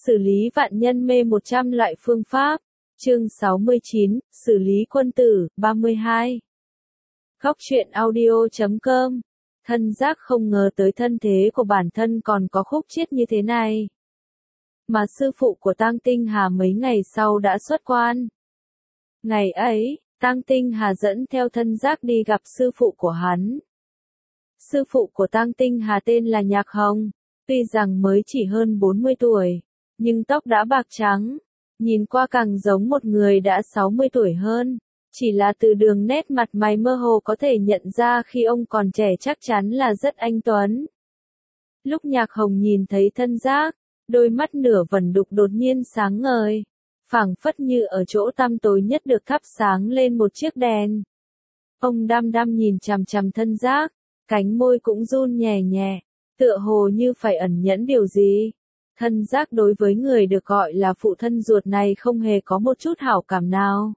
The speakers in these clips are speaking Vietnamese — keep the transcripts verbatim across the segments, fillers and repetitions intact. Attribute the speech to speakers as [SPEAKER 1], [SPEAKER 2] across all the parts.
[SPEAKER 1] Xử lý vạn nhân mê một trăm loại phương pháp. Chương sáu mươi chín, xử lý quân tử, ba mươi hai. Góc truyện audio chấm com. Thân giác không ngờ tới thân thế của bản thân còn có khúc chiết như thế này. Mà sư phụ của Tang Tinh Hà mấy ngày sau đã xuất quan. Ngày ấy, Tang Tinh Hà dẫn theo thân giác đi gặp sư phụ của hắn. Sư phụ của Tang Tinh Hà tên là Nhạc Hồng, tuy rằng mới chỉ hơn bốn mươi tuổi, nhưng tóc đã bạc trắng, nhìn qua càng giống một người đã sáu mươi tuổi hơn, chỉ là từ đường nét mặt mày mơ hồ có thể nhận ra khi ông còn trẻ chắc chắn là rất anh tuấn. Lúc Nhạc Hồng nhìn thấy thân giác, đôi mắt nửa vẩn đục đột nhiên sáng ngời, phảng phất như ở chỗ tăm tối nhất được thắp sáng lên một chiếc đèn. Ông đăm đăm nhìn chằm chằm thân giác, cánh môi cũng run nhẹ nhẹ, tựa hồ như phải ẩn nhẫn điều gì. Thân giác đối với người được gọi là phụ thân ruột này không hề có một chút hảo cảm nào.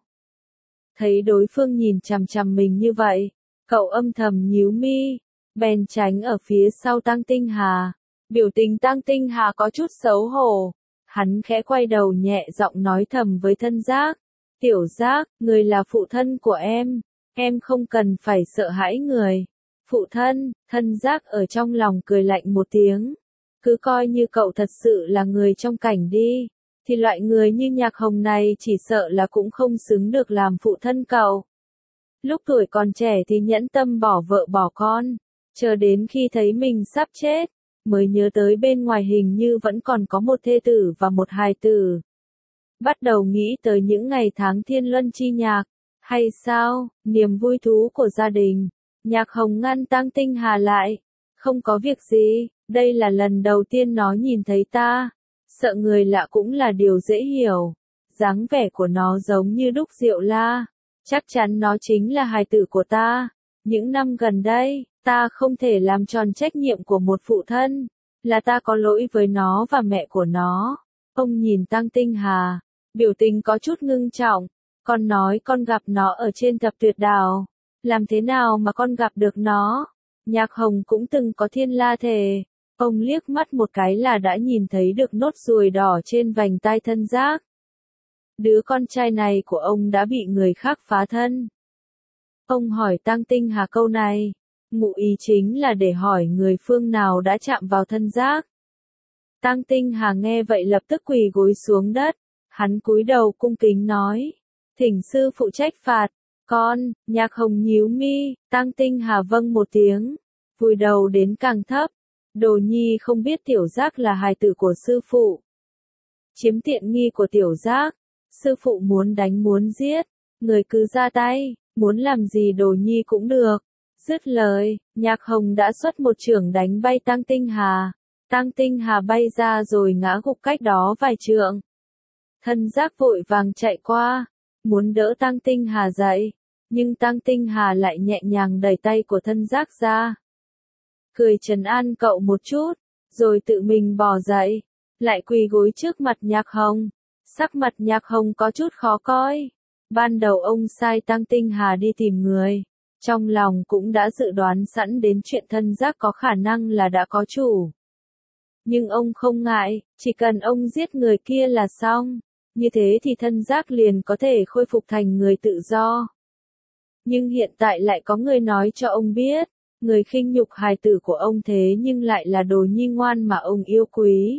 [SPEAKER 1] Thấy đối phương nhìn chằm chằm mình như vậy, cậu âm thầm nhíu mi, bèn tránh ở phía sau Tang Tinh Hà. Biểu tình Tang Tinh Hà có chút xấu hổ. Hắn khẽ quay đầu nhẹ giọng nói thầm với thân giác. Tiểu giác, người là phụ thân của em, em không cần phải sợ hãi người. Phụ thân, thân giác ở trong lòng cười lạnh một tiếng. Cứ coi như cậu thật sự là người trong cảnh đi, thì loại người như Nhạc Hồng này chỉ sợ là cũng không xứng được làm phụ thân cậu. Lúc tuổi còn trẻ thì nhẫn tâm bỏ vợ bỏ con, chờ đến khi thấy mình sắp chết, mới nhớ tới bên ngoài hình như vẫn còn có một thê tử và một hài tử. Bắt đầu nghĩ tới những ngày tháng thiên luân chi nhạc, hay sao, niềm vui thú của gia đình. Nhạc Hồng ngăn Tang Tinh Hà lại. Không có việc gì, đây là lần đầu tiên nó nhìn thấy ta. Sợ người lạ cũng là điều dễ hiểu. Dáng vẻ của nó giống như đúc Diệu La. Chắc chắn nó chính là hài tử của ta. Những năm gần đây, ta không thể làm tròn trách nhiệm của một phụ thân. Là ta có lỗi với nó và mẹ của nó. Ông nhìn Tang Tinh Hà, biểu tình có chút ngưng trọng. Con nói con gặp nó ở trên thập tuyệt đảo. Làm thế nào mà con gặp được nó? Nhạc Hồng cũng từng có thiên la thể. Ông liếc mắt một cái là đã nhìn thấy được nốt ruồi đỏ trên vành tai thân giác. Đứa con trai này của ông đã bị người khác phá thân. Ông hỏi Tang Tinh Hà câu này, ngụ ý chính là để hỏi người phương nào đã chạm vào thân giác. Tang Tinh Hà nghe vậy lập tức quỳ gối xuống đất, hắn cúi đầu cung kính nói, thỉnh sư phụ trách phạt. Con, Nhạc Hồng nhíu mi, Tang Tinh Hà vâng một tiếng, vùi đầu đến càng thấp. Đồ nhi không biết tiểu giác là hài tử của sư phụ. Chiếm tiện nghi của tiểu giác, sư phụ muốn đánh muốn giết, người cứ ra tay, muốn làm gì đồ nhi cũng được. Dứt lời, Nhạc Hồng đã xuất một chưởng đánh bay Tang Tinh Hà. Tang Tinh Hà bay ra rồi ngã gục cách đó vài trượng. Thân giác vội vàng chạy qua, muốn đỡ Tang Tinh Hà dậy, nhưng Tang Tinh Hà lại nhẹ nhàng đẩy tay của thân giác ra. Cười trấn an cậu một chút, rồi tự mình bò dậy, lại quỳ gối trước mặt Nhạc Hồng. Sắc mặt Nhạc Hồng có chút khó coi. Ban đầu ông sai Tang Tinh Hà đi tìm người, trong lòng cũng đã dự đoán sẵn đến chuyện thân giác có khả năng là đã có chủ. Nhưng ông không ngại, chỉ cần ông giết người kia là xong. Như thế thì thân giác liền có thể khôi phục thành người tự do. Nhưng hiện tại lại có người nói cho ông biết, người khinh nhục hài tử của ông thế nhưng lại là đồ nhi ngoan mà ông yêu quý.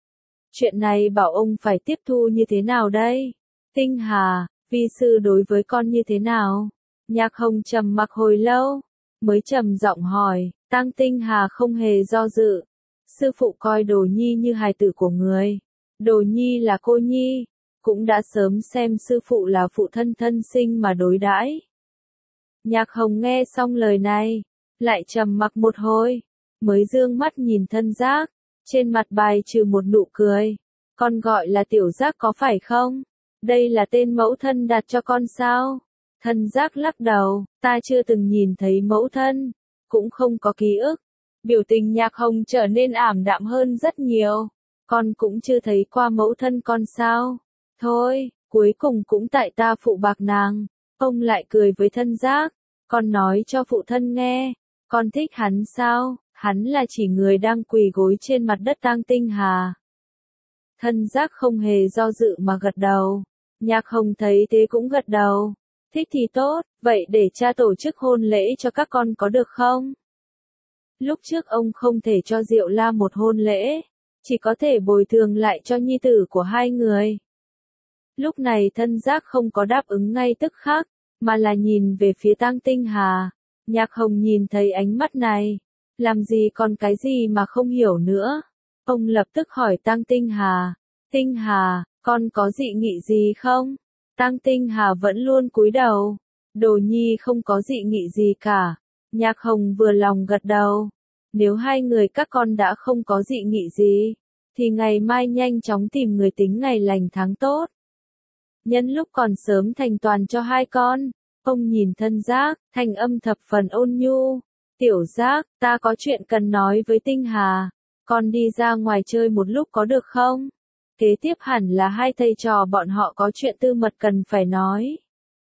[SPEAKER 1] Chuyện này bảo ông phải tiếp thu như thế nào đây? Tinh Hà, vi sư đối với con như thế nào? Nhạc Hồng trầm mặc hồi lâu, mới trầm giọng hỏi. Tang Tinh Hà không hề do dự. Sư phụ coi đồ nhi như hài tử của người. Đồ nhi là cô nhi, cũng đã sớm xem sư phụ là phụ thân thân sinh mà đối đãi. Nhạc Hồng nghe xong lời này, lại trầm mặc một hồi, mới dương mắt nhìn thân giác, trên mặt bài trừ một nụ cười. Con gọi là tiểu giác có phải không? Đây là tên mẫu thân đặt cho con sao? Thân giác lắc đầu, ta chưa từng nhìn thấy mẫu thân, cũng không có ký ức. Biểu tình Nhạc Hồng trở nên ảm đạm hơn rất nhiều. Con cũng chưa thấy qua mẫu thân con sao? Thôi, cuối cùng cũng tại ta phụ bạc nàng. Ông lại cười với thân giác. Con nói cho phụ thân nghe, con thích hắn sao? Hắn là chỉ người đang quỳ gối trên mặt đất Tang Tinh Hà. Thân giác không hề do dự mà gật đầu. Nhạc Hồng thấy thế cũng gật đầu. Thích thì tốt, vậy để cha tổ chức hôn lễ cho các con có được không? Lúc trước ông không thể cho Diệu La một hôn lễ, chỉ có thể bồi thường lại cho nhi tử của hai người. Lúc này thân giác không có đáp ứng ngay tức khắc, mà là nhìn về phía Tang Tinh Hà. Nhạc Hồng nhìn thấy ánh mắt này, làm gì còn cái gì mà không hiểu nữa. Ông lập tức hỏi Tang Tinh Hà, Tinh Hà, con có dị nghị gì không? Tang Tinh Hà vẫn luôn cúi đầu, Đồ Nhi không có dị nghị gì cả. Nhạc Hồng vừa lòng gật đầu, nếu hai người các con đã không có dị nghị gì, thì ngày mai nhanh chóng tìm người tính ngày lành tháng tốt. Nhân lúc còn sớm thành toàn cho hai con. Ông nhìn thân giác, thanh âm thập phần ôn nhu. Tiểu giác, ta có chuyện cần nói với Tinh Hà. Con đi ra ngoài chơi một lúc có được không? Kế tiếp hẳn là hai thầy trò bọn họ có chuyện tư mật cần phải nói.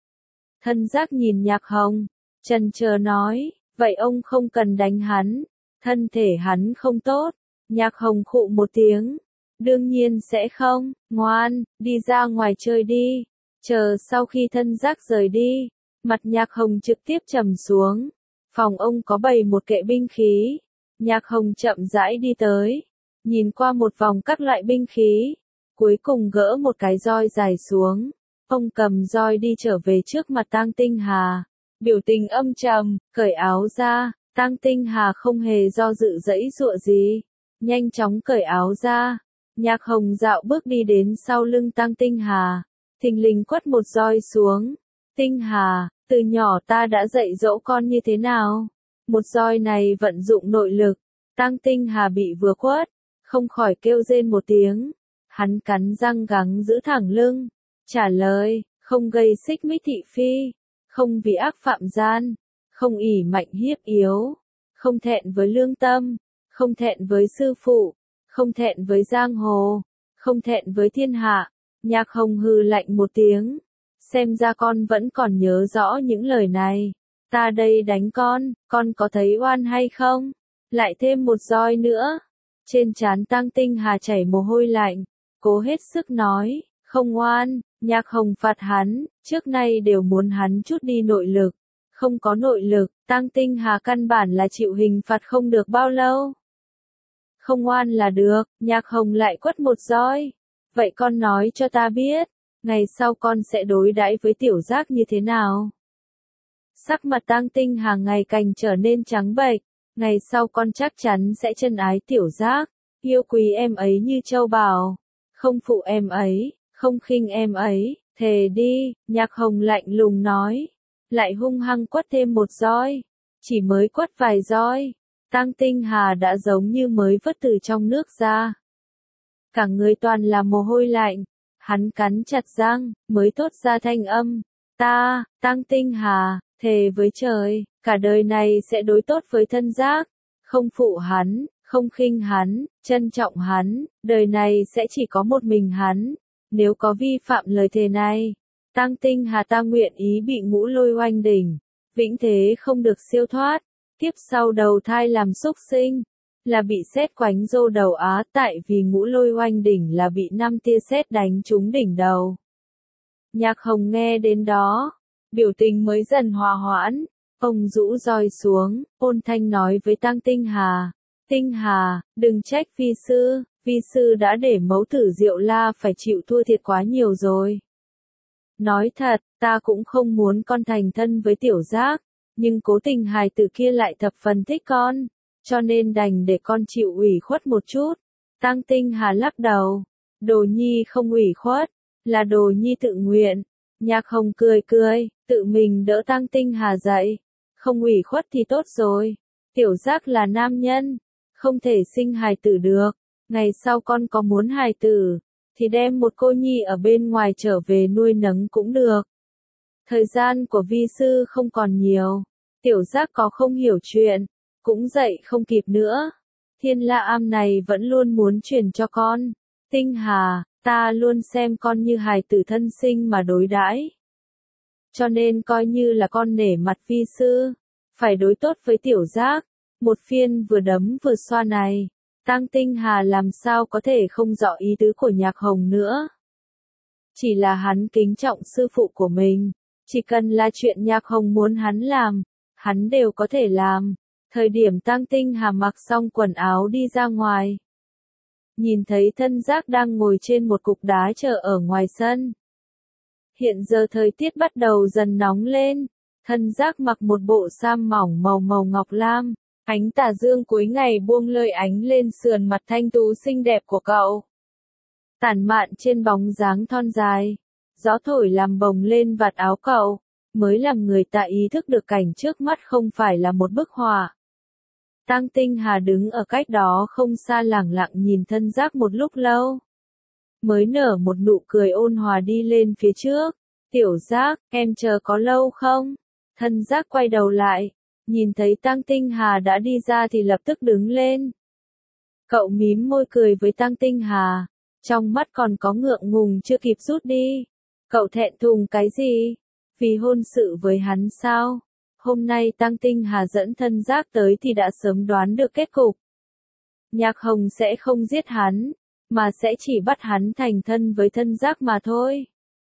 [SPEAKER 1] Thân giác nhìn Nhạc Hồng, chần chờ nói, vậy ông không cần đánh hắn. Thân thể hắn không tốt. Nhạc Hồng khụ một tiếng. Đương nhiên sẽ không, ngoan, đi ra ngoài chơi đi. Chờ sau khi thân giác rời đi, mặt Nhạc Hồng trực tiếp trầm xuống. Phòng ông có bày một kệ binh khí. Nhạc Hồng chậm rãi đi tới, nhìn qua một vòng các loại binh khí, cuối cùng gỡ một cái roi dài xuống. Ông cầm roi đi trở về trước mặt Tang Tinh Hà, biểu tình âm trầm, cởi áo ra. Tang Tinh Hà không hề do dự dãy dụa gì, nhanh chóng cởi áo ra. Nhạc Hồng dạo bước đi đến sau lưng Tang Tinh Hà, thình lình quất một roi xuống. Tinh Hà, từ nhỏ ta đã dạy dỗ con như thế nào? Một roi này vận dụng nội lực. Tang Tinh Hà bị vừa quất, không khỏi kêu rên một tiếng. Hắn cắn răng gắng giữ thẳng lưng, trả lời, không gây xích mích thị phi, không vì ác phạm gian, không ỷ mạnh hiếp yếu, không thẹn với lương tâm, không thẹn với sư phụ, không thẹn với giang hồ, không thẹn với thiên hạ. Nhạc Hồng hừ lạnh một tiếng, xem ra con vẫn còn nhớ rõ những lời này. Ta đây đánh con, con có thấy oan hay không? Lại thêm một roi nữa. Trên trán Tang Tinh Hà chảy mồ hôi lạnh, cố hết sức nói, không oan. Nhạc Hồng phạt hắn, trước nay đều muốn hắn chút đi nội lực. Không có nội lực, Tang Tinh Hà căn bản là chịu hình phạt không được bao lâu. Không oan là được. Nhạc Hồng lại quất một roi. Vậy con nói cho ta biết, ngày sau con sẽ đối đãi với tiểu giác như thế nào? Sắc mặt Tang Tinh Hà ngày càng trở nên trắng bệch. Ngày sau con chắc chắn sẽ trân ái tiểu giác, yêu quý em ấy như châu báu, không phụ em ấy, không khinh em ấy. Thề đi. Nhạc Hồng lạnh lùng nói, lại hung hăng quất thêm một roi. Chỉ mới quất vài roi, Tang Tinh Hà đã giống như mới vớt từ trong nước ra. Cả người toàn là mồ hôi lạnh, hắn cắn chặt răng, mới thốt ra thanh âm. Ta, Tang Tinh Hà, thề với trời, cả đời này sẽ đối tốt với thân giác, không phụ hắn, không khinh hắn, trân trọng hắn, đời này sẽ chỉ có một mình hắn. Nếu có vi phạm lời thề này, Tang Tinh Hà ta nguyện ý bị ngũ lôi oanh đỉnh, vĩnh thế không được siêu thoát. Tiếp sau đầu thai làm súc sinh, là bị sét quánh rô đầu á, tại vì ngũ lôi oanh đỉnh là bị năm tia sét đánh trúng đỉnh đầu. Nhạc Hồng nghe đến đó, biểu tình mới dần hòa hoãn, ông rũ roi xuống, ôn thanh nói với Tang Tinh Hà, Tinh Hà, đừng trách vi sư, vi sư đã để mẫu tử Diệu La phải chịu thua thiệt quá nhiều rồi. Nói thật, ta cũng không muốn con thành thân với tiểu giác, nhưng cố tình hài tử kia lại thập phần thích con, cho nên đành để con chịu ủy khuất một chút. Tang Tinh Hà lắc đầu, Đồ Nhi không ủy khuất, là Đồ Nhi tự nguyện. Nhạc Hồng cười cười, tự mình đỡ Tang Tinh Hà dậy, không ủy khuất thì tốt rồi. Tiểu giác là nam nhân, không thể sinh hài tử được, ngày sau con có muốn hài tử, thì đem một cô nhi ở bên ngoài trở về nuôi nấng cũng được. Thời gian của vi sư không còn nhiều, tiểu giác có không hiểu chuyện, cũng dạy không kịp nữa. Thiên La Am này vẫn luôn muốn truyền cho con. Tinh Hà, ta luôn xem con như hài tử thân sinh mà đối đãi. Cho nên coi như là con nể mặt vi sư, phải đối tốt với tiểu giác. Một phiên vừa đấm vừa xoa này, Tang Tinh Hà làm sao có thể không rõ ý tứ của Nhạc Hồng nữa. Chỉ là hắn kính trọng sư phụ của mình, chỉ cần là chuyện Nhạc Hồng muốn hắn làm, hắn đều có thể làm. Thời điểm Tang Tinh Hà mặc xong quần áo đi ra ngoài, nhìn thấy Thân Giác đang ngồi trên một cục đá chờ ở ngoài sân. Hiện giờ thời tiết bắt đầu dần nóng lên, Thân Giác mặc một bộ sam mỏng màu màu ngọc lam, ánh tà dương cuối ngày buông lơi ánh lên sườn mặt thanh tú xinh đẹp của cậu. Tản mạn trên bóng dáng thon dài, gió thổi làm bồng lên vạt áo cậu, mới làm người ta ý thức được cảnh trước mắt không phải là một bức họa. Tang Tinh Hà đứng ở cách đó không xa lẳng lặng nhìn Thân Giác một lúc lâu, mới nở một nụ cười ôn hòa đi lên phía trước. Tiểu Giác, em chờ có lâu không? Thân Giác quay đầu lại, nhìn thấy Tang Tinh Hà đã đi ra thì lập tức đứng lên. Cậu mím môi cười với Tang Tinh Hà, trong mắt còn có ngượng ngùng chưa kịp rút đi. Cậu thẹn thùng cái gì? Vì hôn sự với hắn sao? Hôm nay Tang Tinh Hà dẫn Thân Giác tới thì đã sớm đoán được kết cục. Nhạc Hồng sẽ không giết hắn, mà sẽ chỉ bắt hắn thành thân với Thân Giác mà thôi.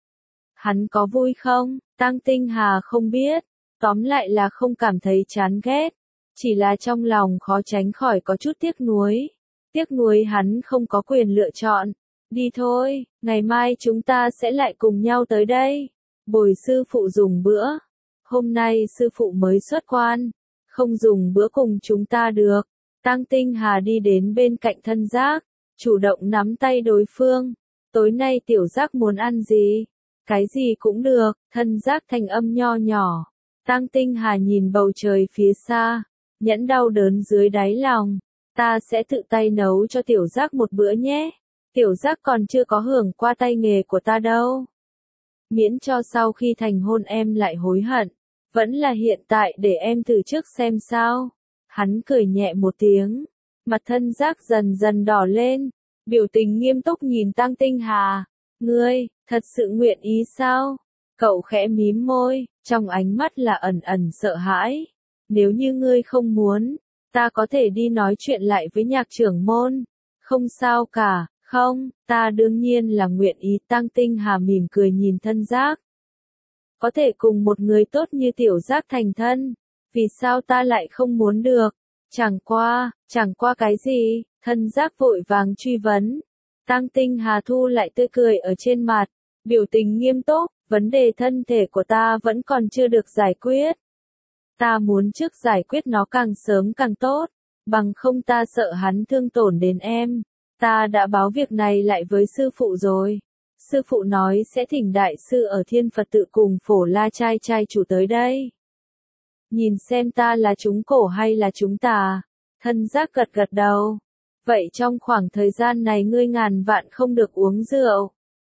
[SPEAKER 1] Hắn có vui không? Tang Tinh Hà không biết, tóm lại là không cảm thấy chán ghét, chỉ là trong lòng khó tránh khỏi có chút tiếc nuối. Tiếc nuối hắn không có quyền lựa chọn. Đi thôi, ngày mai chúng ta sẽ lại cùng nhau tới đây, bồi sư phụ dùng bữa. Hôm nay sư phụ mới xuất quan, không dùng bữa cùng chúng ta được. Tang Tinh Hà đi đến bên cạnh Thân Giác, chủ động nắm tay đối phương. Tối nay Tiểu Giác muốn ăn gì? Cái gì cũng được. Thân Giác thanh âm nho nhỏ. Tang Tinh Hà nhìn bầu trời phía xa, nhẫn đau đớn dưới đáy lòng. Ta sẽ tự tay nấu cho Tiểu Giác một bữa nhé. Tiểu Giác còn chưa có hưởng qua tay nghề của ta đâu. Miễn cho sau khi thành hôn em lại hối hận. Vẫn là hiện tại để em thử trước xem sao. Hắn cười nhẹ một tiếng. Mặt Thân Giác dần dần đỏ lên. Biểu tình nghiêm túc nhìn Tang Tinh Hà. Ngươi, thật sự nguyện ý sao? Cậu khẽ mím môi, trong ánh mắt là ẩn ẩn sợ hãi. Nếu như ngươi không muốn, ta có thể đi nói chuyện lại với Nhạc trưởng môn. Không sao cả, không, ta đương nhiên là nguyện ý. Tang Tinh Hà mỉm cười nhìn Thân Giác. Có thể cùng một người tốt như Tiểu Giác thành thân, vì sao ta lại không muốn được? Chẳng qua, chẳng qua cái gì? Thân Giác vội vàng truy vấn. Tang Tinh Hà thu lại tươi cười ở trên mặt, biểu tình nghiêm túc, vấn đề thân thể của ta vẫn còn chưa được giải quyết. Ta muốn trước giải quyết nó càng sớm càng tốt, bằng không ta sợ hắn thương tổn đến em. Ta đã báo việc này lại với sư phụ rồi. Sư phụ nói sẽ thỉnh đại sư ở Thiên Phật tự cùng Phổ La trai trai chủ tới đây. Nhìn xem ta là chúng cổ hay là chúng tà. Thân Giác gật gật đầu. Vậy trong khoảng thời gian này ngươi ngàn vạn không được uống rượu.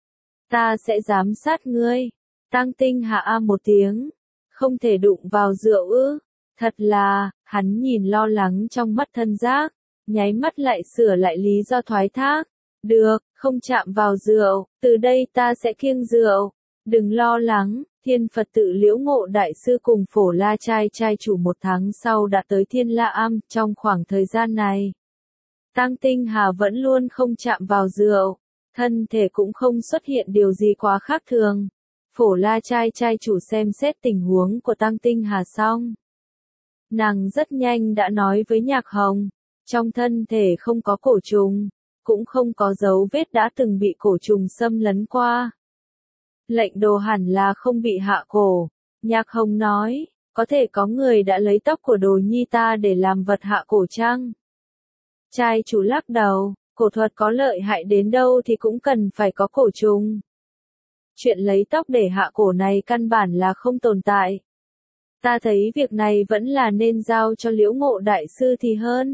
[SPEAKER 1] Ta sẽ giám sát ngươi. Tang Tinh Hà a một tiếng. Không thể đụng vào rượu ư? Thật là, hắn nhìn lo lắng trong mắt Thân Giác, nháy mắt lại sửa lại lý do thoái thác. Được, không chạm vào rượu, từ đây ta sẽ kiêng rượu. Đừng lo lắng. Thiên Phật tự Liễu Ngộ đại sư cùng Phổ La trai trai chủ một tháng sau đã tới Thiên La Am. Trong khoảng thời gian này, Tang Tinh Hà vẫn luôn không chạm vào rượu, thân thể cũng không xuất hiện điều gì quá khác thường. Phổ La trai trai chủ xem xét tình huống của Tang Tinh Hà xong, nàng rất nhanh đã nói với Nhạc Hồng, trong thân thể không có cổ trùng, cũng không có dấu vết đã từng bị cổ trùng xâm lấn qua. Lệnh đồ hẳn là không bị hạ cổ. Nhạc Hồng nói, có thể có người đã lấy tóc của đồ nhi ta để làm vật hạ cổ chăng? Trai chủ lắc đầu, cổ thuật có lợi hại đến đâu thì cũng cần phải có cổ trùng. Chuyện lấy tóc để hạ cổ này căn bản là không tồn tại. Ta thấy việc này vẫn là nên giao cho Liễu Ngộ đại sư thì hơn.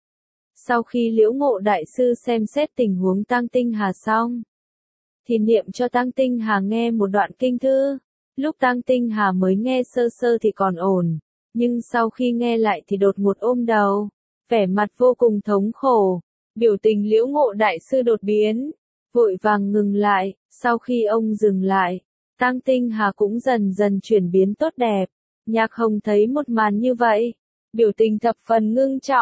[SPEAKER 1] Sau khi Liễu Ngộ đại sư xem xét tình huống Tang Tinh Hà xong, thì niệm cho Tang Tinh Hà nghe một đoạn kinh thư. Lúc Tang Tinh Hà mới nghe sơ sơ thì còn ổn, nhưng sau khi nghe lại thì đột ngột ôm đầu, vẻ mặt vô cùng thống khổ. Biểu tình Liễu Ngộ đại sư đột biến, vội vàng ngừng lại. Sau khi ông dừng lại, Tang Tinh Hà cũng dần dần chuyển biến tốt đẹp. Nhạc Hồng thấy một màn như vậy, biểu tình thập phần ngưng trọng,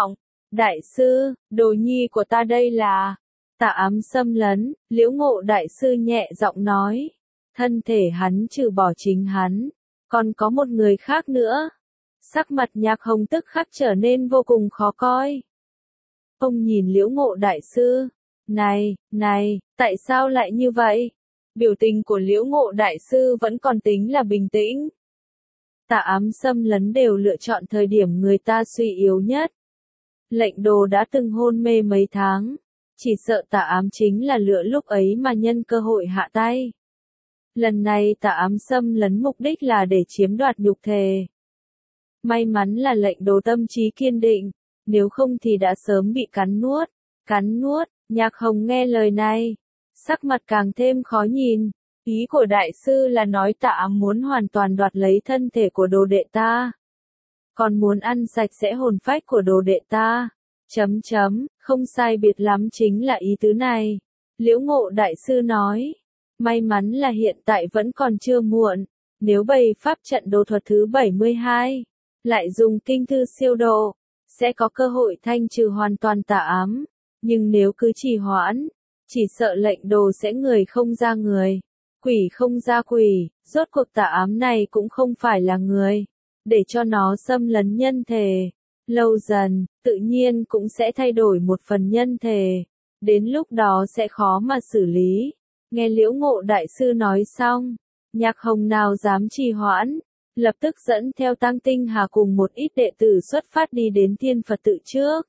[SPEAKER 1] Đại sư, đồ nhi của ta đây là... Tạ Ám xâm lấn, Liễu Ngộ đại sư nhẹ giọng nói. Thân thể hắn trừ bỏ chính hắn, còn có một người khác nữa. Sắc mặt Nhạc Hồng tức khắc trở nên vô cùng khó coi. Ông nhìn Liễu Ngộ đại sư. Này, này, tại sao lại như vậy? Biểu tình của Liễu Ngộ đại sư vẫn còn tính là bình tĩnh. Tạ Ám xâm lấn đều lựa chọn thời điểm người ta suy yếu nhất. Lệnh Đồ đã từng hôn mê mấy tháng. Chỉ sợ Tạ Ám chính là lựa lúc ấy mà nhân cơ hội hạ tay. Lần này Tạ Ám xâm lấn mục đích là để chiếm đoạt nhục thể. May mắn là Lệnh Đồ tâm trí kiên định, nếu không thì đã sớm bị cắn nuốt. Cắn nuốt, Nhạc Hồng nghe lời này, sắc mặt càng thêm khó nhìn. Ý của đại sư là nói Tạ Ám muốn hoàn toàn đoạt lấy thân thể của đồ đệ ta. Còn muốn ăn sạch sẽ hồn phách của đồ đệ ta. Chấm chấm, không sai biệt lắm chính là ý tứ này. Liễu Ngộ đại sư nói. May mắn là hiện tại vẫn còn chưa muộn. Nếu bày pháp trận đồ thuật thứ bảy mươi hai, lại dùng kinh thư siêu độ, sẽ có cơ hội thanh trừ hoàn toàn Tạ Ám. Nhưng nếu cứ trì hoãn, chỉ sợ Lệnh Đồ sẽ người không ra người, quỷ không ra quỷ, rốt cuộc Tạ Ám này cũng không phải là người, để cho nó xâm lấn nhân thể. Lâu dần, tự nhiên cũng sẽ thay đổi một phần nhân thể, đến lúc đó sẽ khó mà xử lý. Nghe Liễu Ngộ đại sư nói xong, Nhạc Hồng nào dám trì hoãn, lập tức dẫn theo Tăng Tinh Hà cùng một ít đệ tử xuất phát đi đến Thiên Phật tự trước.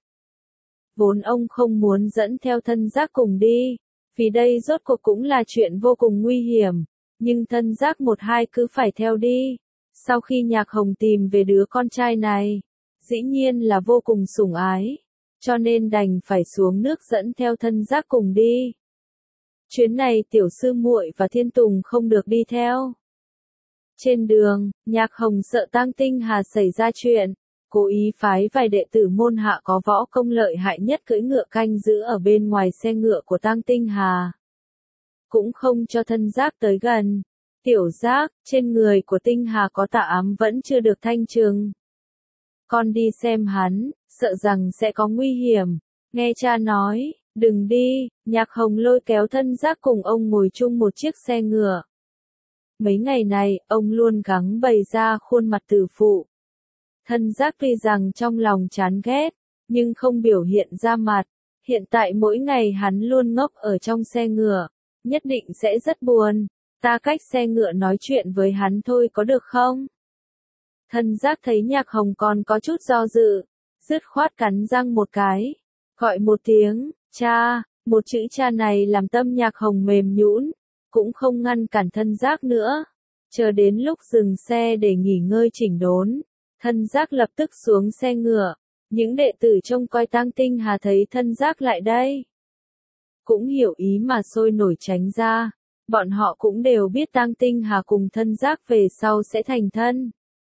[SPEAKER 1] Vốn ông không muốn dẫn theo Thân Giác cùng đi, vì đây rốt cuộc cũng là chuyện vô cùng nguy hiểm, nhưng Thân Giác một hai cứ phải theo đi. Sau khi Nhạc Hồng tìm về đứa con trai này, dĩ nhiên là vô cùng sủng ái, cho nên đành phải xuống nước dẫn theo Thân Giác cùng đi. Chuyến này tiểu sư muội và Thiên Tùng không được đi theo. Trên đường, Nhạc Hồng sợ Tăng Tinh Hà xảy ra chuyện, cố ý phái vài đệ tử môn hạ có võ công lợi hại nhất cưỡi ngựa canh giữ ở bên ngoài xe ngựa của Tăng Tinh Hà. Cũng không cho Thân Giác tới gần. Tiểu Giác, trên người của Tinh Hà có Tạ Ám vẫn chưa được thanh trừng. Con đi xem hắn, sợ rằng sẽ có nguy hiểm. Nghe cha nói, đừng đi. Nhạc Hồng lôi kéo Thân Giác cùng ông ngồi chung một chiếc xe ngựa. Mấy ngày này, ông luôn gắng bày ra khuôn mặt tử phụ. Thân Giác tuy rằng trong lòng chán ghét, nhưng không biểu hiện ra mặt. Hiện tại mỗi ngày hắn luôn ngốc ở trong xe ngựa, nhất định sẽ rất buồn. Ta cách xe ngựa nói chuyện với hắn thôi có được không? Thân Giác thấy Nhạc Hồng còn có chút do dự, dứt khoát cắn răng một cái, gọi một tiếng, cha. Một chữ cha này làm tâm Nhạc Hồng mềm nhũn, cũng không ngăn cản Thân Giác nữa. Chờ đến lúc dừng xe để nghỉ ngơi chỉnh đốn, Thân Giác lập tức xuống xe ngựa. Những đệ tử trông coi Tăng Tinh Hà thấy Thân Giác lại đây, cũng hiểu ý mà sôi nổi tránh ra. Bọn họ cũng đều biết Tăng Tinh Hà cùng Thân Giác về sau sẽ thành thân.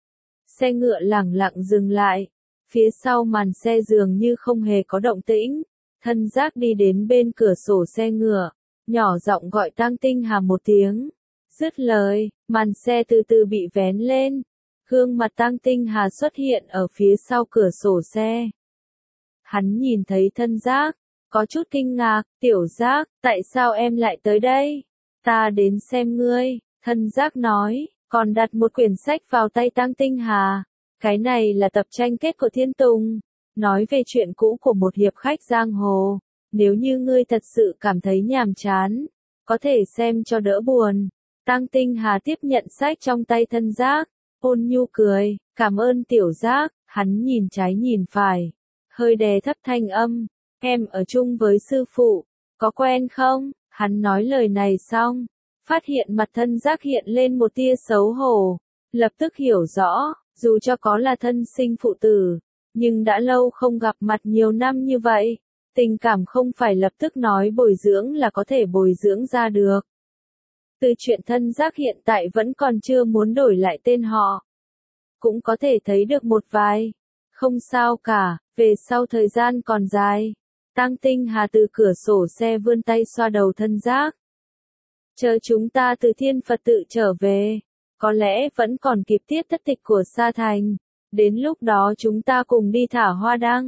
[SPEAKER 1] Xe ngựa lẳng lặng dừng lại, phía sau màn xe dường như không hề có động tĩnh. Thân Giác đi đến bên cửa sổ xe ngựa, nhỏ giọng gọi Tăng Tinh Hà một tiếng. Dứt lời, màn xe từ từ bị vén lên. Gương mặt Tăng Tinh Hà xuất hiện ở phía sau cửa sổ xe. Hắn nhìn thấy Thân Giác, có chút kinh ngạc. Tiểu Giác, tại sao em lại tới đây? Ta đến xem ngươi. Thân Giác nói, còn đặt một quyển sách vào tay Tăng Tinh Hà. Cái này là tập tranh kết của Thiên Tùng, nói về chuyện cũ của một hiệp khách giang hồ. Nếu như ngươi thật sự cảm thấy nhàm chán, có thể xem cho đỡ buồn. Tăng Tinh Hà tiếp nhận sách trong tay Thân Giác, ôn nhu cười, cảm ơn Tiểu Giác. Hắn nhìn trái nhìn phải, hơi đè thấp thanh âm, em ở chung với sư phụ, có quen không? Hắn nói lời này xong, phát hiện mặt Thân Giác hiện lên một tia xấu hổ, lập tức hiểu rõ, dù cho có là thân sinh phụ tử, nhưng đã lâu không gặp mặt nhiều năm như vậy, tình cảm không phải lập tức nói bồi dưỡng là có thể bồi dưỡng ra được. Từ chuyện Thân Giác hiện tại vẫn còn chưa muốn đổi lại tên họ, cũng có thể thấy được một vài. Không sao cả, về sau thời gian còn dài. Tăng Tinh Hà từ cửa sổ xe vươn tay xoa đầu Thân Giác. Chờ chúng ta từ Thiên Phật tự trở về, có lẽ vẫn còn kịp tiết thất tịch của Sa Thành. Đến lúc đó chúng ta cùng đi thả hoa đăng.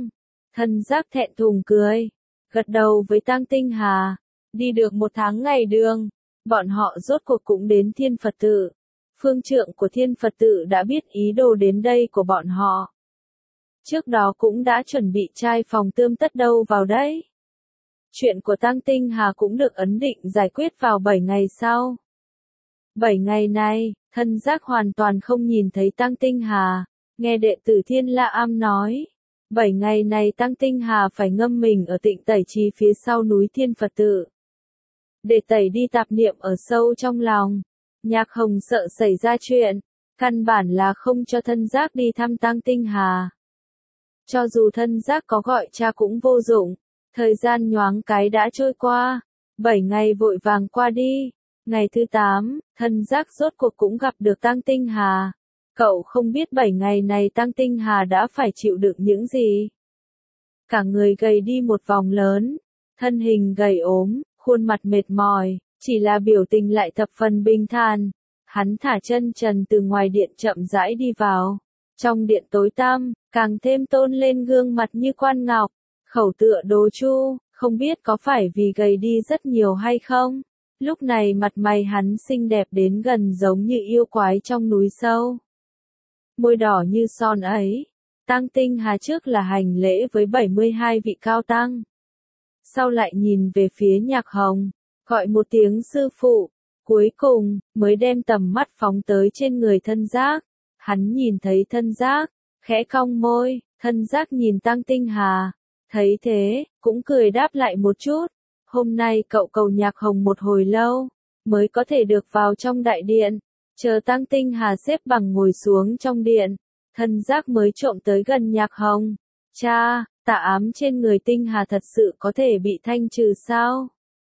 [SPEAKER 1] Thân giác thẹn thùng cười, gật đầu với Tang Tinh Hà. Đi được một tháng ngày đường, bọn họ rốt cuộc cũng đến Thiên Phật Tự. Phương trượng của Thiên Phật Tự đã biết ý đồ đến đây của bọn họ. Trước đó cũng đã chuẩn bị trai phòng tươm tất đâu vào đấy. Chuyện của Tang Tinh Hà cũng được ấn định giải quyết vào bảy ngày sau. bảy ngày này, thân giác hoàn toàn không nhìn thấy Tang Tinh Hà, nghe đệ tử Thiên La Am nói. bảy ngày này Tang Tinh Hà phải ngâm mình ở Tịnh Tẩy Trì phía sau núi Thiên Phật Tự. Để tẩy đi tạp niệm ở sâu trong lòng. Nhạc Hồng sợ xảy ra chuyện, căn bản là không cho thân giác đi thăm Tang Tinh Hà. Cho dù thân giác có gọi cha cũng vô dụng, thời gian nhoáng cái đã trôi qua, bảy ngày vội vàng qua đi. Ngày thứ tám, thân giác rốt cuộc cũng gặp được Tang Tinh Hà. Cậu không biết bảy ngày này Tang Tinh Hà đã phải chịu đựng những gì. Cả người gầy đi một vòng lớn, thân hình gầy ốm, khuôn mặt mệt mỏi, chỉ là biểu tình lại thập phần bình thản. Hắn thả chân trần từ ngoài điện chậm rãi đi vào. Trong điện tối tăm, càng thêm tôn lên gương mặt như quan ngọc, khẩu tựa Đỗ Chu, không biết có phải vì gầy đi rất nhiều hay không. Lúc này mặt mày hắn xinh đẹp đến gần giống như yêu quái trong núi sâu. Môi đỏ như son ấy. Tang Tinh Hà trước là hành lễ với bảy mươi hai vị cao tăng. Sau lại nhìn về phía Nhạc Hồng, gọi một tiếng sư phụ, cuối cùng, mới đem tầm mắt phóng tới trên người thân giác. Hắn nhìn thấy thân giác, khẽ cong môi, thân giác nhìn Tang Tinh Hà. Thấy thế, cũng cười đáp lại một chút. Hôm nay cậu cầu Nhạc Hồng một hồi lâu, mới có thể được vào trong đại điện. Chờ Tang Tinh Hà xếp bằng ngồi xuống trong điện, thân giác mới trộm tới gần Nhạc Hồng. Cha, tà ám trên người Tinh Hà thật sự có thể bị thanh trừ sao?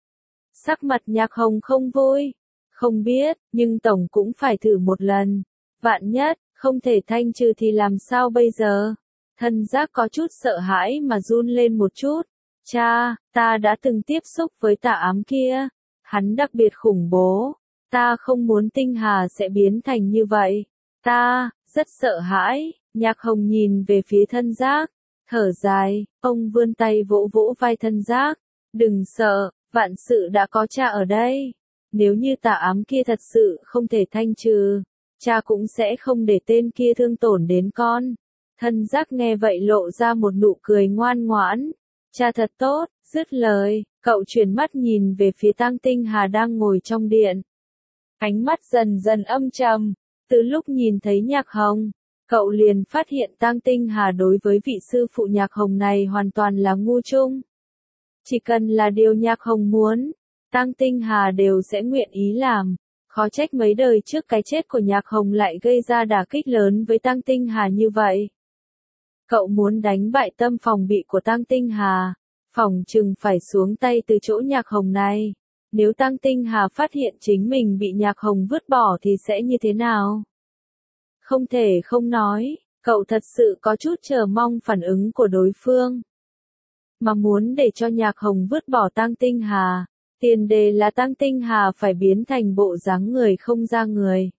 [SPEAKER 1] Sắc mặt Nhạc Hồng không vui. Không biết, nhưng tổng cũng phải thử một lần. Vạn nhất, không thể thanh trừ thì làm sao bây giờ? Thân giác có chút sợ hãi mà run lên một chút. Cha, ta đã từng tiếp xúc với tà ám kia. Hắn đặc biệt khủng bố. Ta không muốn Tinh Hà sẽ biến thành như vậy. Ta, rất sợ hãi. Nhạc Hồng nhìn về phía thân giác. Thở dài, ông vươn tay vỗ vỗ vai thân giác. Đừng sợ, vạn sự đã có cha ở đây. Nếu như tà ám kia thật sự không thể thanh trừ, cha cũng sẽ không để tên kia thương tổn đến con. Thân giác nghe vậy lộ ra một nụ cười ngoan ngoãn. Cha thật tốt, dứt lời, cậu chuyển mắt nhìn về phía Tang Tinh Hà đang ngồi trong điện. Ánh mắt dần dần âm trầm, từ lúc nhìn thấy Nhạc Hồng, cậu liền phát hiện Tang Tinh Hà đối với vị sư phụ Nhạc Hồng này hoàn toàn là ngu chung. Chỉ cần là điều Nhạc Hồng muốn, Tang Tinh Hà đều sẽ nguyện ý làm. Khó trách mấy đời trước cái chết của Nhạc Hồng lại gây ra đả kích lớn với Tang Tinh Hà như vậy. Cậu muốn đánh bại tâm phòng bị của Tang Tinh Hà, phỏng chừng phải xuống tay từ chỗ Nhạc Hồng này. Nếu Tang Tinh Hà phát hiện chính mình bị Nhạc Hồng vứt bỏ thì sẽ như thế nào? Không thể không nói, cậu thật sự có chút chờ mong phản ứng của đối phương. Mà muốn để cho Nhạc Hồng vứt bỏ Tang Tinh Hà, tiền đề là Tang Tinh Hà phải biến thành bộ dáng người không ra người.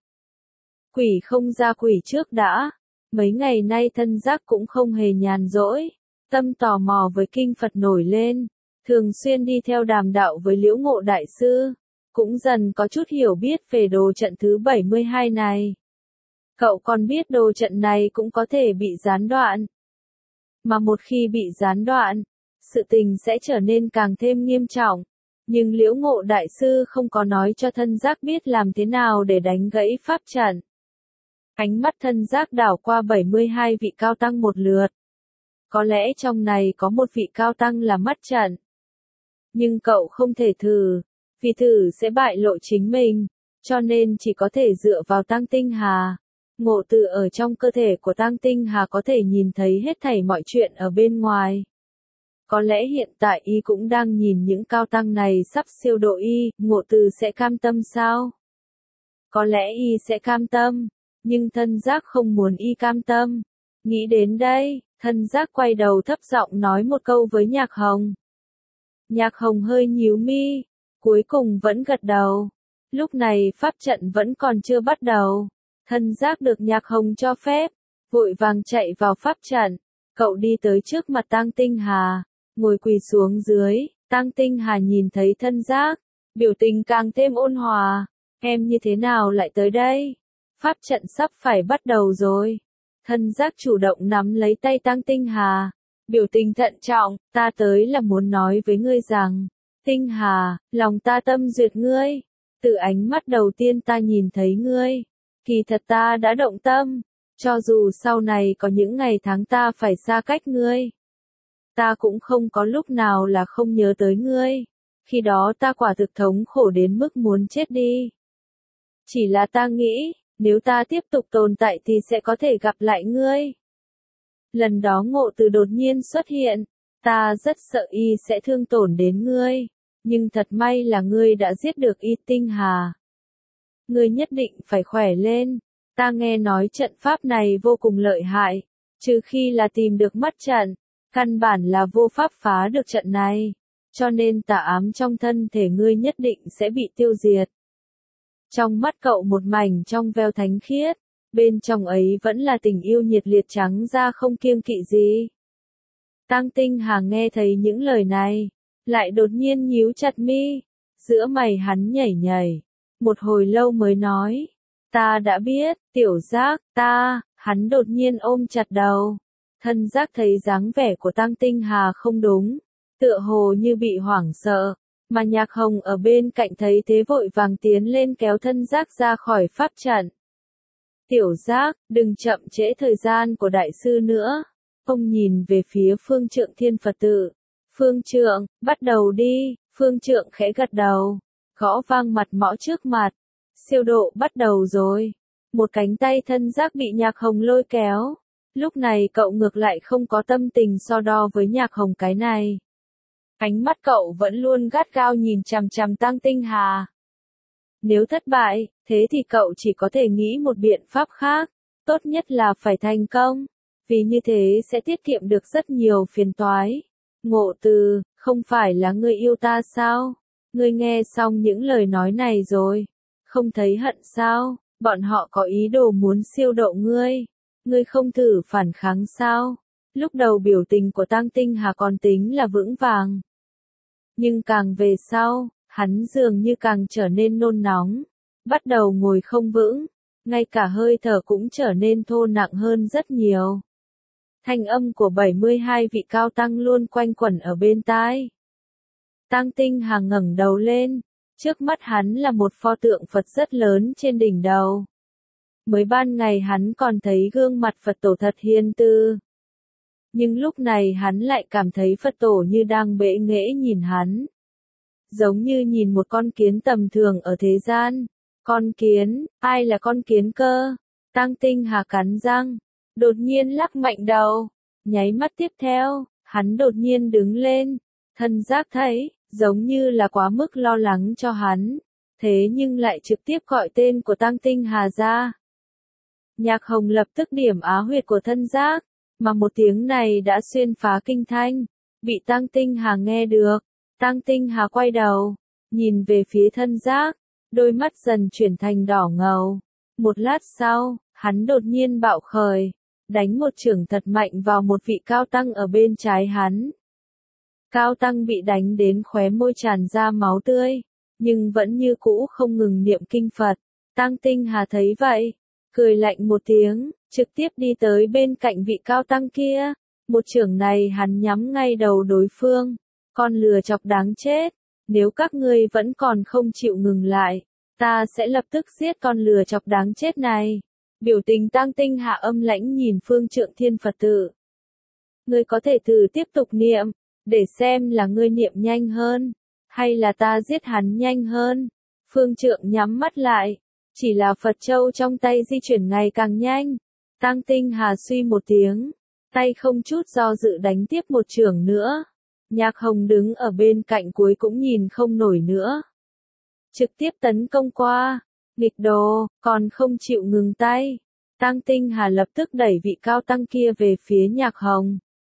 [SPEAKER 1] Quỷ không ra quỷ trước đã. Mấy ngày nay thân giác cũng không hề nhàn rỗi. Tâm tò mò với kinh Phật nổi lên. Thường xuyên đi theo đàm đạo với Liễu Ngộ Đại Sư. Cũng dần có chút hiểu biết về đồ trận thứ bảy mươi hai này. Cậu còn biết đồ trận này cũng có thể bị gián đoạn. Mà một khi bị gián đoạn, sự tình sẽ trở nên càng thêm nghiêm trọng. Nhưng Liễu Ngộ Đại Sư không có nói cho thân giác biết làm thế nào để đánh gãy pháp trận. Ánh mắt thân giác đảo qua bảy mươi hai vị cao tăng một lượt. Có lẽ trong này có một vị cao tăng là mắt trận. Nhưng cậu không thể thử, vì thử sẽ bại lộ chính mình, cho nên chỉ có thể dựa vào Tang Tinh Hà. Ngộ Từ ở trong cơ thể của Tang Tinh Hà có thể nhìn thấy hết thảy mọi chuyện ở bên ngoài. Có lẽ hiện tại y cũng đang nhìn những cao tăng này sắp siêu độ y, Ngộ Từ sẽ cam tâm sao? Có lẽ y sẽ cam tâm, nhưng thân giác không muốn y cam tâm. Nghĩ đến đây, thân giác quay đầu thấp giọng nói một câu với Nhạc Hồng. Nhạc Hồng hơi nhíu mi, cuối cùng vẫn gật đầu. Lúc này pháp trận vẫn còn chưa bắt đầu. Thân giác được Nhạc Hồng cho phép, vội vàng chạy vào pháp trận. Cậu đi tới trước mặt Tang Tinh Hà, ngồi quỳ xuống dưới. Tang Tinh Hà nhìn thấy Thân Giác, biểu tình càng thêm ôn hòa. Em như thế nào lại tới đây? Pháp trận sắp phải bắt đầu rồi. Thân Giác chủ động nắm lấy tay Tang Tinh Hà, biểu tình thận trọng, ta tới là muốn nói với ngươi rằng, Tinh Hà, lòng ta tâm duyệt ngươi. Từ ánh mắt đầu tiên ta nhìn thấy ngươi, kỳ thật ta đã động tâm, cho dù sau này có những ngày tháng ta phải xa cách ngươi. Ta cũng không có lúc nào là không nhớ tới ngươi, khi đó ta quả thực thống khổ đến mức muốn chết đi. Chỉ là ta nghĩ, nếu ta tiếp tục tồn tại thì sẽ có thể gặp lại ngươi. Lần đó Ngộ Từ đột nhiên xuất hiện, ta rất sợ y sẽ thương tổn đến ngươi, nhưng thật may là ngươi đã giết được y. Tinh Hà. Ngươi nhất định phải khỏe lên, ta nghe nói trận pháp này vô cùng lợi hại, trừ khi là tìm được mắt trận, căn bản là vô pháp phá được trận này, cho nên tà ám trong thân thể ngươi nhất định sẽ bị tiêu diệt. Trong mắt cậu một mảnh trong veo thánh khiết, bên trong ấy vẫn là tình yêu nhiệt liệt trắng ra không kiêng kỵ gì. Tang Tinh Hà nghe thấy những lời này, lại đột nhiên nhíu chặt mi, giữa mày hắn nhảy nhảy, một hồi lâu mới nói, ta đã biết, Tiểu Giác, ta, hắn đột nhiên ôm chặt đầu. Thân Giác thấy dáng vẻ của Tang Tinh Hà không đúng, tựa hồ như bị hoảng sợ, mà Nhạc Hồng ở bên cạnh thấy thế vội vàng tiến lên kéo Thân Giác ra khỏi pháp trận. Tiểu Giác, đừng chậm trễ thời gian của đại sư nữa. Ông nhìn về phía Phương Trượng Thiên Phật Tự. Phương Trượng, bắt đầu đi. Phương Trượng khẽ gật đầu, gõ vang mặt mõ trước mặt. Siêu độ bắt đầu rồi. Một cánh tay Thân Giác bị Nhạc Hồng lôi kéo. Lúc này cậu ngược lại không có tâm tình so đo với Nhạc Hồng cái này. Ánh mắt cậu vẫn luôn gắt gao nhìn chằm chằm Tang Tinh Hà. Nếu thất bại, thế thì cậu chỉ có thể nghĩ một biện pháp khác, tốt nhất là phải thành công, vì như thế sẽ tiết kiệm được rất nhiều phiền toái. Ngộ Từ, không phải là ngươi yêu ta sao? Ngươi nghe xong những lời nói này rồi, không thấy hận sao? Bọn họ có ý đồ muốn siêu độ ngươi, ngươi không thử phản kháng sao? Lúc đầu biểu tình của Tang Tinh Hà còn tính là vững vàng, nhưng càng về sau, hắn dường như càng trở nên nôn nóng, bắt đầu ngồi không vững, ngay cả hơi thở cũng trở nên thô nặng hơn rất nhiều. Thanh âm của bảy mươi hai vị cao tăng luôn quanh quẩn ở bên tai. Tang Tinh Hà ngẩng đầu lên, trước mắt hắn là một pho tượng Phật rất lớn trên đỉnh đầu. Mới ban ngày hắn còn thấy gương mặt Phật tổ thật hiền từ. Nhưng lúc này hắn lại cảm thấy Phật tổ như đang bệ nghễ nhìn hắn. Giống như nhìn một con kiến tầm thường ở thế gian. Con kiến, ai là con kiến cơ? Tang Tinh Hà cắn răng, đột nhiên lắc mạnh đầu. Nháy mắt tiếp theo, hắn đột nhiên đứng lên. Thân Giác thấy, giống như là quá mức lo lắng cho hắn. Thế nhưng lại trực tiếp gọi tên của Tang Tinh Hà ra. Nhạc Hồng lập tức điểm á huyệt của Thân Giác, mà một tiếng này đã xuyên phá kinh thanh, bị Tang Tinh Hà nghe được. Tang Tinh Hà quay đầu, nhìn về phía Thân Giác, đôi mắt dần chuyển thành đỏ ngầu. Một lát sau, hắn đột nhiên bạo khởi, đánh một chưởng thật mạnh vào một vị cao tăng ở bên trái hắn. Cao tăng bị đánh đến khóe môi tràn ra máu tươi, nhưng vẫn như cũ không ngừng niệm kinh Phật. Tang Tinh Hà thấy vậy, cười lạnh một tiếng, trực tiếp đi tới bên cạnh vị cao tăng kia. Một chưởng này hắn nhắm ngay đầu đối phương. Con lừa chọc đáng chết, nếu các ngươi vẫn còn không chịu ngừng lại, ta sẽ lập tức giết con lừa chọc đáng chết này. Biểu tình Tang Tinh Hà âm lãnh nhìn Phương Trượng Thiên Phật Tự. Ngươi có thể thử tiếp tục niệm, để xem là ngươi niệm nhanh hơn, hay là ta giết hắn nhanh hơn. Phương Trượng nhắm mắt lại, chỉ là Phật châu trong tay di chuyển ngày càng nhanh. Tang Tinh Hà suy một tiếng, tay không chút do dự đánh tiếp một chưởng nữa. Nhạc Hồng đứng ở bên cạnh cuối cũng nhìn không nổi nữa. Trực tiếp tấn công qua, nghịch đồ, còn không chịu ngừng tay. Tang Tinh Hà lập tức đẩy vị cao tăng kia về phía Nhạc Hồng.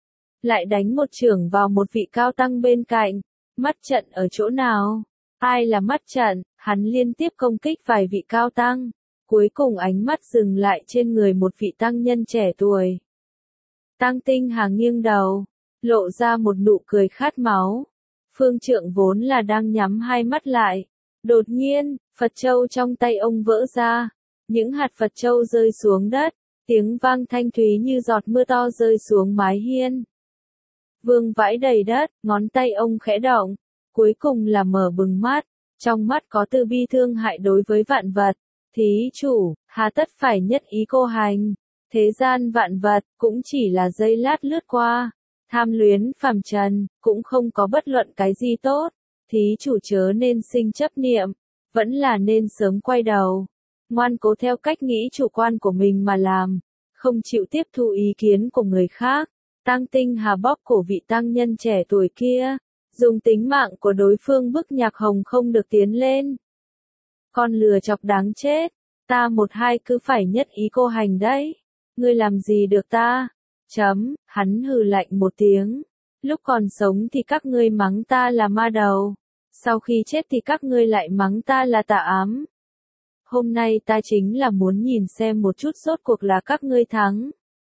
[SPEAKER 1] Lại đánh một chưởng vào một vị cao tăng bên cạnh. Mắt trận ở chỗ nào? Ai là mắt trận? Hắn liên tiếp công kích vài vị cao tăng. Cuối cùng ánh mắt dừng lại trên người một vị tăng nhân trẻ tuổi. Tăng Tinh Hà nghiêng đầu, lộ ra một nụ cười khát máu. Phương Trượng vốn là đang nhắm hai mắt lại. Đột nhiên, Phật châu trong tay ông vỡ ra. Những hạt Phật châu rơi xuống đất. Tiếng vang thanh thúy như giọt mưa to rơi xuống mái hiên. Vương vãi đầy đất, ngón tay ông khẽ động. Cuối cùng là mở bừng mắt. Trong mắt có từ bi thương hại đối với vạn vật. Thí chủ, hà tất phải nhất ý cô hành. Thế gian vạn vật, cũng chỉ là giây lát lướt qua. Tham luyến phàm trần, cũng không có bất luận cái gì tốt. Thí chủ chớ nên sinh chấp niệm, vẫn là nên sớm quay đầu. Ngoan cố theo cách nghĩ chủ quan của mình mà làm, không chịu tiếp thu ý kiến của người khác. Tăng Tinh Hà bóp cổ vị tăng nhân trẻ tuổi kia, dùng tính mạng của đối phương bức Nhạc Hồng không được tiến lên. Con lừa chọc đáng chết, ta một hai cứ phải nhất ý cô hành đấy. Ngươi làm gì được ta? Chấm, hắn hừ lạnh một tiếng. Lúc còn sống thì các ngươi mắng ta là ma đầu. Sau khi chết thì các ngươi lại mắng ta là tà ám. Hôm nay ta chính là muốn nhìn xem một chút rốt cuộc là các ngươi thắng.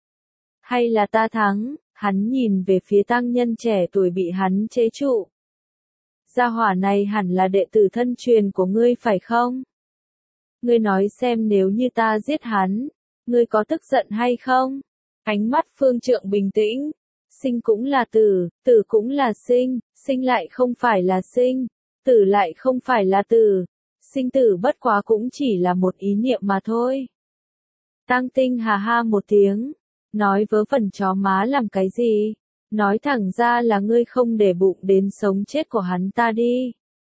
[SPEAKER 1] Hay là ta thắng, hắn nhìn về phía tăng nhân trẻ tuổi bị hắn chế trụ. Gia hỏa này hẳn là đệ tử thân truyền của ngươi phải không? Ngươi nói xem nếu như ta giết hắn, ngươi có tức giận hay không? Ánh mắt Phương Trượng bình tĩnh. Sinh cũng là tử, tử cũng là sinh, sinh lại không phải là sinh, tử lại không phải là tử. Sinh tử bất quá cũng chỉ là một ý niệm mà thôi. Tăng Tinh hà ha một tiếng, nói vớ vẩn chó má làm cái gì? Nói thẳng ra là ngươi không để bụng đến sống chết của hắn ta đi.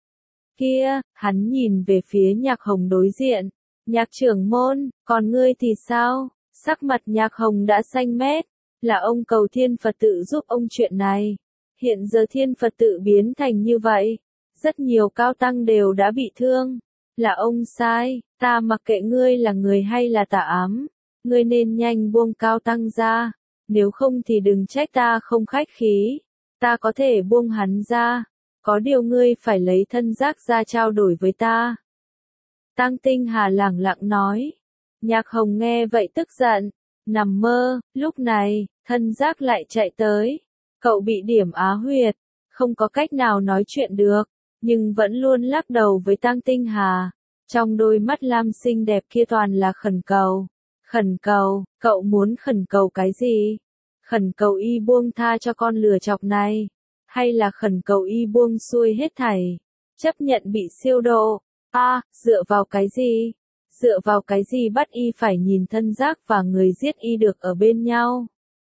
[SPEAKER 1] Kia, hắn nhìn về phía Nhạc Hồng đối diện. Nhạc trưởng môn, còn ngươi thì sao? Sắc mặt Nhạc Hồng đã xanh mét. Là ông cầu Thiên Phật tự giúp ông chuyện này. Hiện giờ Thiên Phật tự biến thành như vậy. Rất nhiều cao tăng đều đã bị thương. Là ông sai, ta mặc kệ ngươi là người hay là tà ám. Ngươi nên nhanh buông cao tăng ra. Nếu không thì đừng trách ta không khách khí. Ta có thể buông hắn ra. Có điều ngươi phải lấy thân giác ra trao đổi với ta. Tăng Tinh Hà lẳng lặng nói. Nhạc Hồng nghe vậy tức giận. Nằm mơ, lúc này, thân giác lại chạy tới. Cậu bị điểm á huyệt. Không có cách nào nói chuyện được. Nhưng vẫn luôn lắc đầu với Tăng Tinh Hà. Trong đôi mắt lam xinh đẹp kia toàn là khẩn cầu. Khẩn cầu, cậu muốn khẩn cầu cái gì? Khẩn cầu y buông tha cho con lừa chọc này. Hay là khẩn cầu y buông xuôi hết thảy? Chấp nhận bị siêu độ. A, à, dựa vào cái gì? Dựa vào cái gì bắt y phải nhìn thân giác và người giết y được ở bên nhau?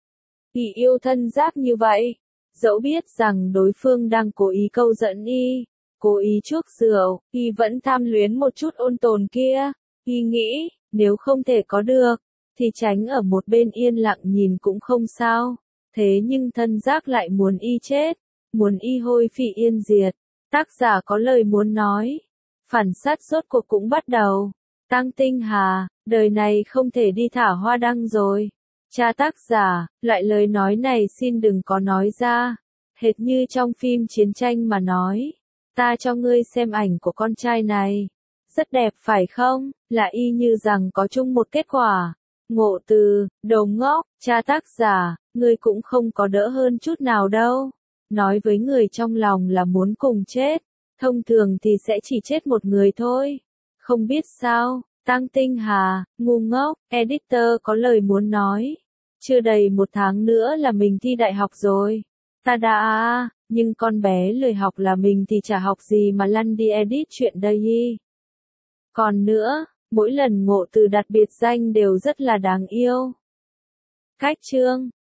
[SPEAKER 1] Y yêu thân giác như vậy. Dẫu biết rằng đối phương đang cố ý câu dẫn y. Cố ý chuốc rượu, y vẫn tham luyến một chút ôn tồn kia. Y nghĩ, nếu không thể có được, thì tránh ở một bên yên lặng nhìn cũng không sao. Thế nhưng thân giác lại muốn y chết, muốn y hôi phi yên diệt. Tác giả có lời muốn nói. Phản sát rốt cuộc cũng bắt đầu. Tăng Tinh Hà, đời này không thể đi thả hoa đăng rồi. Cha tác giả, loại lời nói này xin đừng có nói ra. Hệt như trong phim chiến tranh mà nói. Ta cho ngươi xem ảnh của con trai này. Rất đẹp phải không? Là y như rằng có chung một kết quả. Ngộ Từ, đồ ngốc, cha tác giả, ngươi cũng không có đỡ hơn chút nào đâu. Nói với người trong lòng là muốn cùng chết. Thông thường thì sẽ chỉ chết một người thôi. Không biết sao, Tăng Tinh Hà, ngu ngốc, editor có lời muốn nói. Chưa đầy một tháng nữa là mình thi đại học rồi. Ta đã, nhưng con bé lười học là mình thì chả học gì mà lăn đi edit chuyện đây hi. Còn nữa, mỗi lần Ngộ Từ đặt biệt danh đều rất là đáng yêu. Cách chương